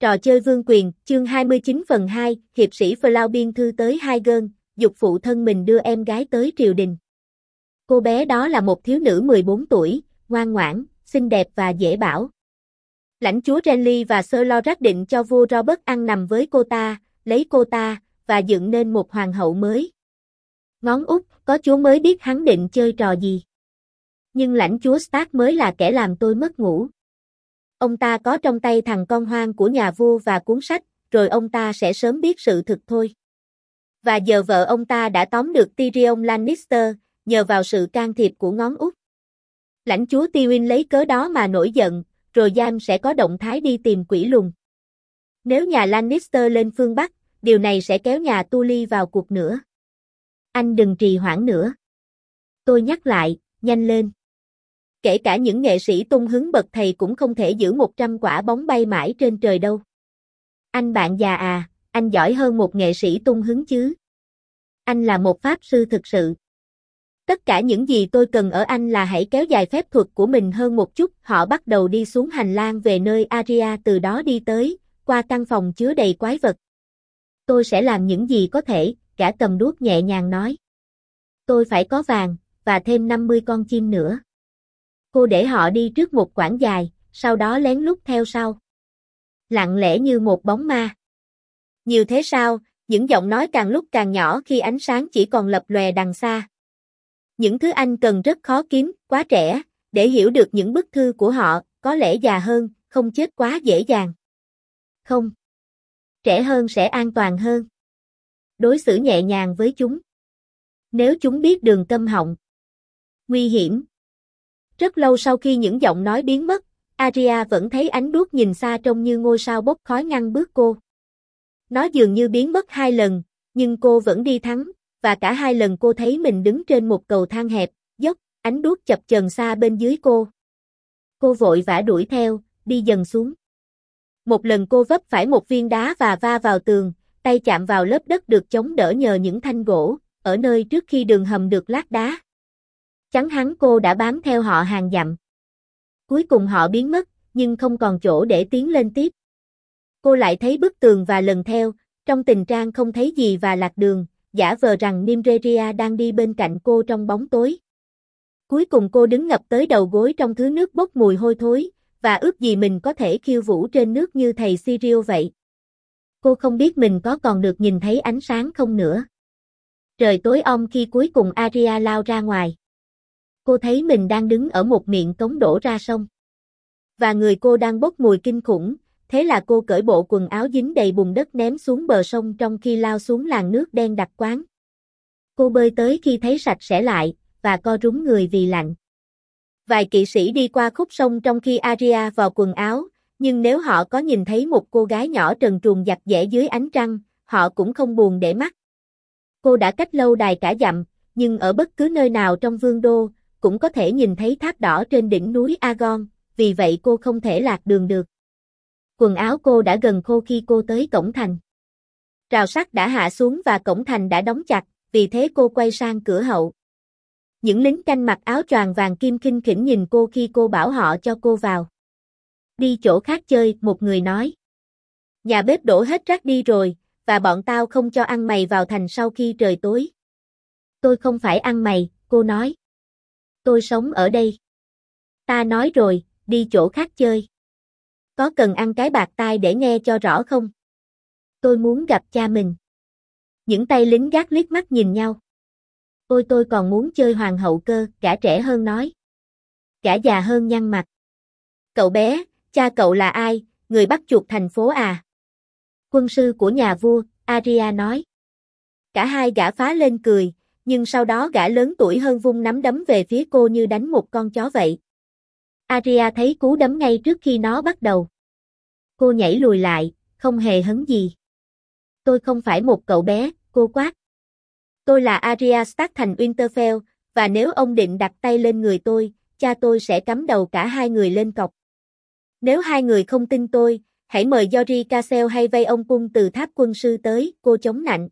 Trò chơi vương quyền, chương 29 phần 2, hiệp sĩ Flau biên thư tới Hagen, dục phụ thân mình đưa em gái tới triều đình. Cô bé đó là một thiếu nữ 14 tuổi, ngoan ngoãn, xinh đẹp và dễ bảo. Lãnh chúa Renly và Sir Lorak định cho vua Robert ăn nằm với cô ta, lấy cô ta, và dựng nên một hoàng hậu mới. Ngón út, có chúa mới biết hắn định chơi trò gì. Nhưng lãnh chúa Stark mới là kẻ làm tôi mất ngủ. Ông ta có trong tay thằng con hoang của nhà vua và cuốn sách, rồi ông ta sẽ sớm biết sự thực thôi. Và giờ vợ ông ta đã tóm được Tyrion Lannister, nhờ vào sự can thiệp của ngón út. Lãnh chúa Tywin lấy cớ đó mà nổi giận, rồi Jaime sẽ có động thái đi tìm quỷ lùn. Nếu nhà Lannister lên phương Bắc, điều này sẽ kéo nhà Tully vào cuộc nữa. Anh đừng trì hoãn nữa. Tôi nhắc lại, nhanh lên. Kể cả những nghệ sĩ tung hứng bậc thầy cũng không thể giữ 100 quả bóng bay mãi trên trời đâu. Anh bạn già à, anh giỏi hơn một nghệ sĩ tung hứng chứ. Anh là một pháp sư thực sự. Tất cả những gì tôi cần ở anh là hãy kéo dài phép thuật của mình hơn một chút. Họ bắt đầu đi xuống hành lang về nơi Arya từ đó đi tới, qua căn phòng chứa đầy quái vật. Tôi sẽ làm những gì có thể, gã cầm đuốc nhẹ nhàng nói. Tôi phải có vàng, và thêm 50 con chim nữa. Cô để họ đi trước một quãng dài, sau đó lén lút theo sau. Lặng lẽ như một bóng ma. Nhiều thế sao, những giọng nói càng lúc càng nhỏ khi ánh sáng chỉ còn lập lòe đằng xa. Những thứ anh cần rất khó kiếm, quá trẻ, để hiểu được những bức thư của họ, có lẽ già hơn, không chết quá dễ dàng. Không. Trẻ hơn sẽ an toàn hơn. Đối xử nhẹ nhàng với chúng. Nếu chúng biết đường câm họng. Nguy hiểm. Rất lâu sau khi những giọng nói biến mất, Arya vẫn thấy ánh đuốc nhìn xa trông như ngôi sao bốc khói ngăn bước cô. Nó dường như biến mất 2 lần, nhưng cô vẫn đi thắng, và cả 2 lần cô thấy mình đứng trên một cầu thang hẹp, dốc, ánh đuốc chập chờn xa bên dưới cô. Cô vội vã đuổi theo, đi dần xuống. Một lần cô vấp phải một viên đá và va vào tường, tay chạm vào lớp đất được chống đỡ nhờ những thanh gỗ, ở nơi trước khi đường hầm được lát đá. Chắn hắn cô đã bám theo họ hàng dặm. Cuối cùng họ biến mất, nhưng không còn chỗ để tiến lên tiếp. Cô lại thấy bức tường và lần theo, trong tình trạng không thấy gì và lạc đường, giả vờ rằng Nymeria đang đi bên cạnh cô trong bóng tối. Cuối cùng cô đứng ngập tới đầu gối trong thứ nước bốc mùi hôi thối, và ước gì mình có thể khiêu vũ trên nước như thầy Cyril vậy. Cô không biết mình có còn được nhìn thấy ánh sáng không nữa. Trời tối om khi cuối cùng Arya lao ra ngoài. Cô thấy mình đang đứng ở một miệng cống đổ ra sông. Và người cô đang bốc mùi kinh khủng, thế là cô cởi bộ quần áo dính đầy bùn đất ném xuống bờ sông trong khi lao xuống làn nước đen đặc quáng. Cô bơi tới khi thấy sạch sẽ lại, và co rúm người vì lạnh. Vài kỵ sĩ đi qua khúc sông trong khi Arya vào quần áo, nhưng nếu họ có nhìn thấy một cô gái nhỏ trần truồng giặt giẻ dưới ánh trăng, họ cũng không buồn để mắt. Cô đã cách lâu đài cả dặm, nhưng ở bất cứ nơi nào trong vương đô, cũng có thể nhìn thấy tháp đỏ trên đỉnh núi Aegon, vì vậy cô không thể lạc đường được. Quần áo cô đã gần khô khi cô tới cổng thành. Rào sắt đã hạ xuống và cổng thành đã đóng chặt, vì thế cô quay sang cửa hậu. Những lính canh mặc áo choàng vàng kim khinh khỉnh nhìn cô khi cô bảo họ cho cô vào. Đi chỗ khác chơi, một người nói. Nhà bếp đổ hết rác đi rồi, và bọn tao không cho ăn mày vào thành sau khi trời tối. Tôi không phải ăn mày, cô nói. Tôi sống ở đây. Ta nói rồi, đi chỗ khác chơi. Có cần ăn cái bạt tai để nghe cho rõ không? Tôi muốn gặp cha mình. Những tay lính gác liếc mắt nhìn nhau. Ôi tôi còn muốn chơi hoàng hậu cơ, gã trẻ hơn nói. Gã già hơn nhăn mặt. Cậu bé, cha cậu là ai, người bắt chuột thành phố à? Quân sư của nhà vua, Arya nói. Cả hai gã phá lên cười, nhưng sau đó gã lớn tuổi hơn vung nắm đấm về phía cô như đánh một con chó vậy. Arya thấy cú đấm ngay trước khi nó bắt đầu. Cô nhảy lùi lại, không hề hấn gì. Tôi không phải một cậu bé, cô quát. Tôi là Arya Stark thành Winterfell, và nếu ông định đặt tay lên người tôi, cha tôi sẽ cắm đầu cả hai người lên cọc. Nếu hai người không tin tôi, hãy mời Yori Castle hay vây ông Pung từ tháp quân sư tới, cô chống nạnh.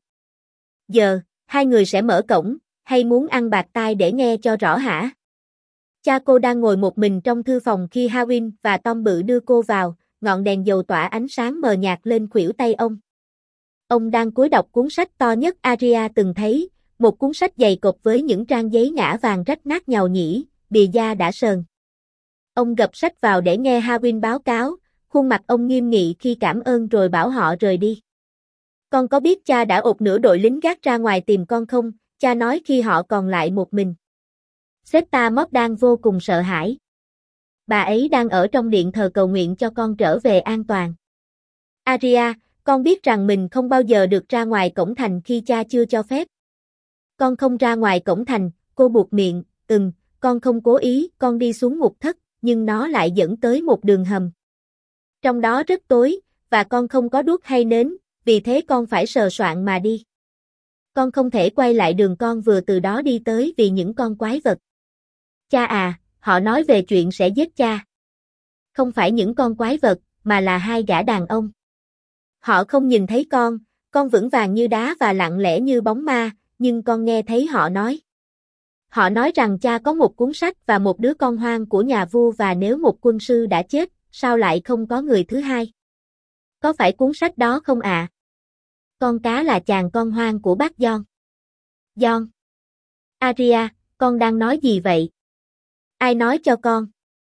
Giờ, hai người sẽ mở cổng, hay muốn ăn bạt tai để nghe cho rõ hả? Cha cô đang ngồi một mình trong thư phòng khi Harwin và Tom Bự đưa cô vào, ngọn đèn dầu tỏa ánh sáng mờ nhạt lên khuỷu tay ông. Ông đang cúi đọc cuốn sách to nhất Arya từng thấy, một cuốn sách dày cộp với những trang giấy ngã vàng rách nát nhàu nhĩ, bìa da đã sờn. Ông gập sách vào để nghe Harwin báo cáo, khuôn mặt ông nghiêm nghị khi cảm ơn rồi bảo họ rời đi. Con có biết cha đã ột nửa đội lính gác ra ngoài tìm con không? Cha nói khi họ còn lại một mình. Sếp ta Móc đang vô cùng sợ hãi. Bà ấy đang ở trong điện thờ cầu nguyện cho con trở về an toàn. Arya, con biết rằng mình không bao giờ được ra ngoài cổng thành khi cha chưa cho phép. Con không ra ngoài cổng thành, cô buộc miệng, con không cố ý, con đi xuống ngục thất, nhưng nó lại dẫn tới một đường hầm. Trong đó rất tối, và con không có đuốc hay nến, vì thế con phải sờ soạng mà đi. Con không thể quay lại đường con vừa từ đó đi tới vì những con quái vật. Cha à, họ nói về chuyện sẽ giết cha. Không phải những con quái vật, mà là hai gã đàn ông. Họ không nhìn thấy con vững vàng như đá và lặng lẽ như bóng ma, nhưng con nghe thấy họ nói. Họ nói rằng cha có một cuốn sách và một đứa con hoang của nhà vua và nếu một quân sư đã chết, sao lại không có người thứ hai? Có phải cuốn sách đó không ạ? Con cá là chàng con hoang của bác Jon. Jon. Arya, con đang nói gì vậy? Ai nói cho con?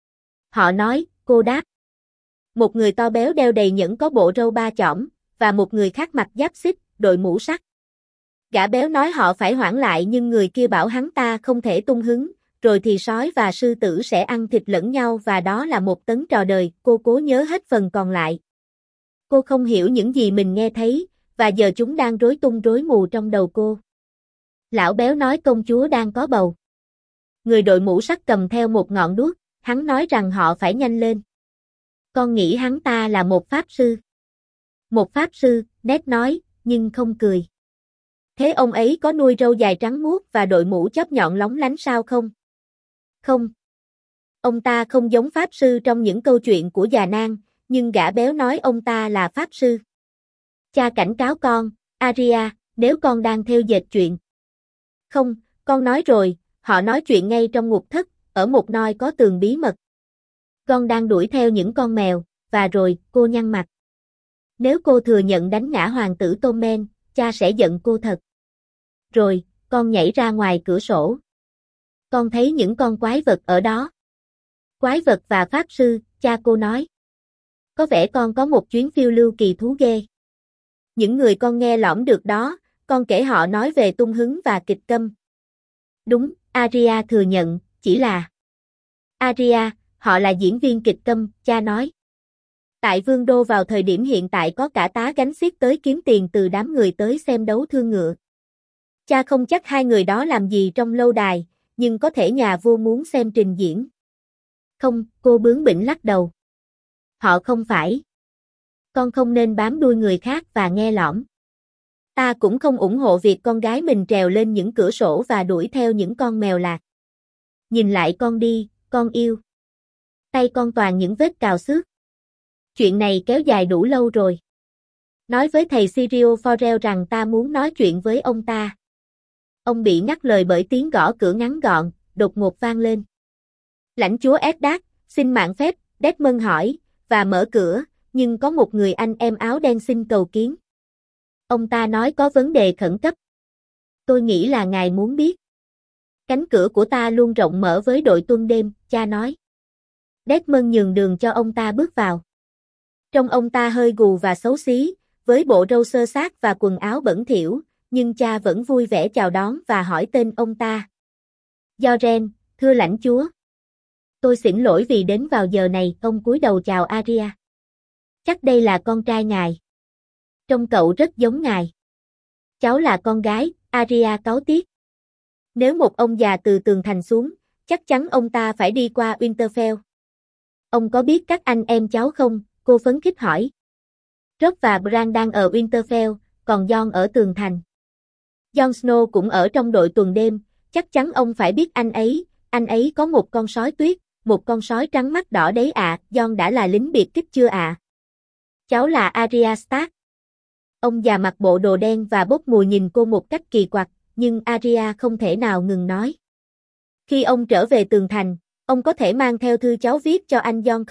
Họ nói, cô đáp. Một người to béo đeo đầy nhẫn có bộ râu ba chỏm, và một người khác mặc giáp xích, đội mũ sắt. Gã béo nói họ phải hoãn lại nhưng người kia bảo hắn ta không thể tung hứng, rồi thì sói và sư tử sẽ ăn thịt lẫn nhau và đó là một tấn trò đời, cô cố nhớ hết phần còn lại. Cô không hiểu những gì mình nghe thấy, và giờ chúng đang rối tung rối mù trong đầu cô. Lão béo nói công chúa đang có bầu. Người đội mũ sắt cầm theo một ngọn đuốc, hắn nói rằng họ phải nhanh lên. Con nghĩ hắn ta là một pháp sư. Một pháp sư, Ned nói, nhưng không cười. Thế ông ấy có nuôi râu dài trắng muốt và đội mũ chóp nhọn lóng lánh sao không? Không. Ông ta không giống pháp sư trong những câu chuyện của già nang, nhưng gã béo nói ông ta là pháp sư. Cha cảnh cáo con, Arya, nếu con đang theo dệt chuyện. Không, con nói rồi, họ nói chuyện ngay trong ngục thất, ở một nơi có tường bí mật. Con đang đuổi theo những con mèo, và rồi, cô nhăn mặt. Nếu cô thừa nhận đánh ngã hoàng tử Tommen, cha sẽ giận cô thật. Rồi, con nhảy ra ngoài cửa sổ. Con thấy những con quái vật ở đó. Quái vật và pháp sư, cha cô nói. Có vẻ con có một chuyến phiêu lưu kỳ thú ghê. Những người con nghe lỏm được đó, con kể họ nói về tung hứng và kịch câm. Đúng, Arya thừa nhận, chỉ là. Arya, họ là diễn viên kịch câm, cha nói. Tại Vương Đô vào thời điểm hiện tại có cả tá gánh xiếc tới kiếm tiền từ đám người tới xem đấu thương ngựa. Cha không chắc hai người đó làm gì trong lâu đài, nhưng có thể nhà vua muốn xem trình diễn. Không, cô bướng bỉnh lắc đầu. Họ không phải. Con không nên bám đuôi người khác và nghe lỏm. Ta cũng không ủng hộ việc con gái mình trèo lên những cửa sổ và đuổi theo những con mèo lạc. Nhìn lại con đi, con yêu. Tay con toàn những vết cào xước. Chuyện này kéo dài đủ lâu rồi. Nói với thầy Syrio Forel rằng ta muốn nói chuyện với ông ta. Ông bị ngắt lời bởi tiếng gõ cửa ngắn gọn, đột ngột vang lên. Lãnh chúa Eddard, xin mạng phép, Desmond hỏi, và mở cửa, nhưng có một người anh em áo đen xin cầu kiến. Ông ta nói có vấn đề khẩn cấp. Tôi nghĩ là ngài muốn biết. Cánh cửa của ta luôn rộng mở với đội tuần đêm, cha nói. Desmond nhường đường cho ông ta bước vào. Trông ông ta hơi gù và xấu xí, với bộ râu xơ xác và quần áo bẩn thỉu, nhưng cha vẫn vui vẻ chào đón và hỏi tên ông ta. Joren, thưa lãnh chúa. Tôi xin lỗi vì đến vào giờ này, ông cúi đầu chào Arya. Chắc đây là con trai ngài. Trông cậu rất giống ngài. Cháu là con gái, Arya cáu tiếc. Nếu một ông già từ tường thành xuống, chắc chắn ông ta phải đi qua Winterfell. Ông có biết các anh em cháu không? Cô phấn khích hỏi. Robb và Bran đang ở Winterfell, còn Jon ở tường thành. Jon Snow cũng ở trong đội tuần đêm, chắc chắn ông phải biết anh ấy có một con sói tuyết, một con sói trắng mắt đỏ đấy ạ. Jon đã là lính biệt kích chưa ạ? Cháu là Arya Stark. Ông già mặc bộ đồ đen và bốc mùi nhìn cô một cách kỳ quặc, nhưng Arya không thể nào ngừng nói. Khi ông trở về tường thành, ông có thể mang theo thư cháu viết cho anh Jon không?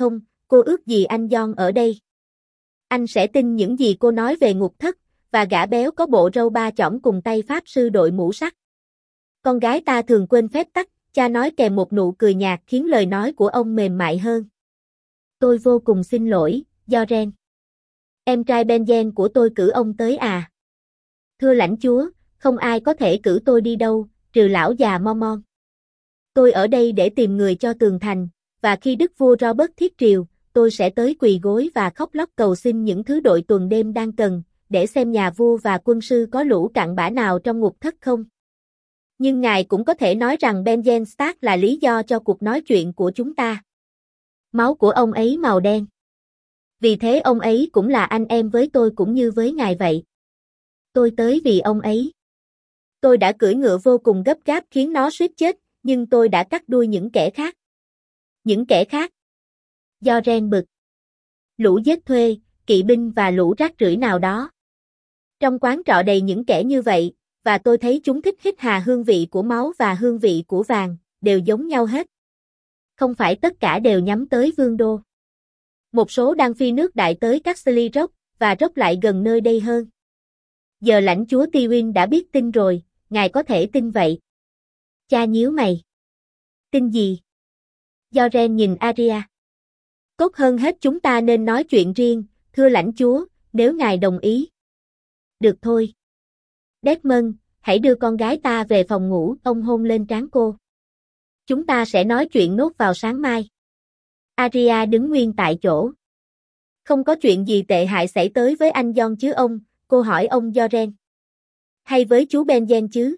cô ước gì anh John ở đây. Anh sẽ tin những gì cô nói về ngục thất, và gã béo có bộ râu ba chỏm cùng tay pháp sư đội mũ sắt. Con gái ta thường quên phép tắc, cha nói kèm một nụ cười nhạt khiến lời nói của ông mềm mại hơn. Tôi vô cùng xin lỗi, Joren. Em trai Benjen của tôi cử ông tới à? Thưa lãnh chúa, không ai có thể cử tôi đi đâu, trừ lão già Mormon. Tôi ở đây để tìm người cho tường thành, và khi đức vua Robert thiết triều, tôi sẽ tới quỳ gối và khóc lóc cầu xin những thứ đội tuần đêm đang cần, để xem nhà vua và quân sư có lũ cặn bã nào trong ngục thất không. Nhưng ngài cũng có thể nói rằng Benjen Stark là lý do cho cuộc nói chuyện của chúng ta. Máu của ông ấy màu đen. Vì thế ông ấy cũng là anh em với tôi cũng như với ngài vậy. Tôi tới vì ông ấy. Tôi đã cưỡi ngựa vô cùng gấp gáp khiến nó suýt chết, nhưng tôi đã cắt đuôi những kẻ khác. Những kẻ khác. Joren bực. Lũ giết thuê, kỵ binh và lũ rác rưởi nào đó. Trong quán trọ đầy những kẻ như vậy, và tôi thấy chúng thích hít hà hương vị của máu và hương vị của vàng, đều giống nhau hết. Không phải tất cả đều nhắm tới vương đô. Một số đang phi nước đại tới Casterly Rock, và Rock lại gần nơi đây hơn. Giờ lãnh chúa Tywin đã biết tin rồi, ngài có thể tin vậy. Cha nhíu mày. Tin gì? Joren nhìn Arya. Tốt hơn hết chúng ta nên nói chuyện riêng, thưa lãnh chúa, nếu ngài đồng ý. Được thôi. Desmond, hãy đưa con gái ta về phòng ngủ, ông hôn lên trán cô. Chúng ta sẽ nói chuyện nốt vào sáng mai. Arya đứng nguyên tại chỗ. Không có chuyện gì tệ hại xảy tới với anh John chứ ông, cô hỏi ông Joren. Hay với chú Benjen chứ?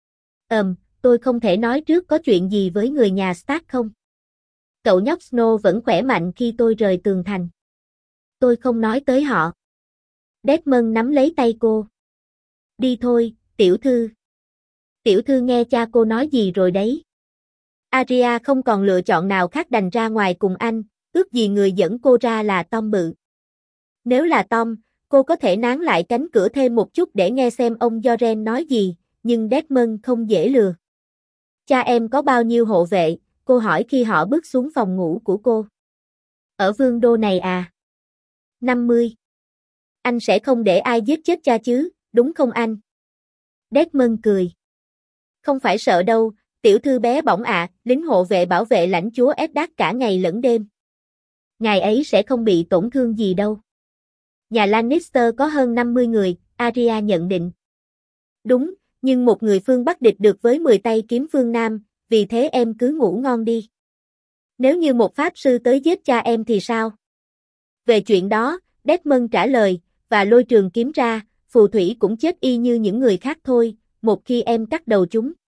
Tôi không thể nói trước có chuyện gì với người nhà Stark không? Cậu nhóc Snow vẫn khỏe mạnh khi tôi rời tường thành. Tôi không nói tới họ. Desmond nắm lấy tay cô. Đi thôi, tiểu thư. Tiểu thư nghe cha cô nói gì rồi đấy. Arya không còn lựa chọn nào khác đành ra ngoài cùng anh, ước gì người dẫn cô ra là Tom bự. Nếu là Tom, cô có thể nán lại cánh cửa thêm một chút để nghe xem ông Joren nói gì, nhưng Desmond không dễ lừa. Cha em có bao nhiêu hộ vệ? Cô hỏi khi họ bước xuống phòng ngủ của cô. Ở vương đô này à? 50. Anh sẽ không để ai giết chết cha chứ, đúng không anh? Desmond cười. Không phải sợ đâu, tiểu thư bé bỏng ạ, lính hộ vệ bảo vệ lãnh chúa Eddard cả ngày lẫn đêm. Ngài ấy sẽ không bị tổn thương gì đâu. Nhà Lannister có hơn 50 người, Arya nhận định. Đúng, nhưng một người phương Bắc địch được với 10 tay kiếm phương Nam, vì thế em cứ ngủ ngon đi. Nếu như một pháp sư tới giết cha em thì sao? Về chuyện đó, Desmond trả lời, và lôi trường kiếm ra, phù thủy cũng chết y như những người khác thôi, một khi em cắt đầu chúng.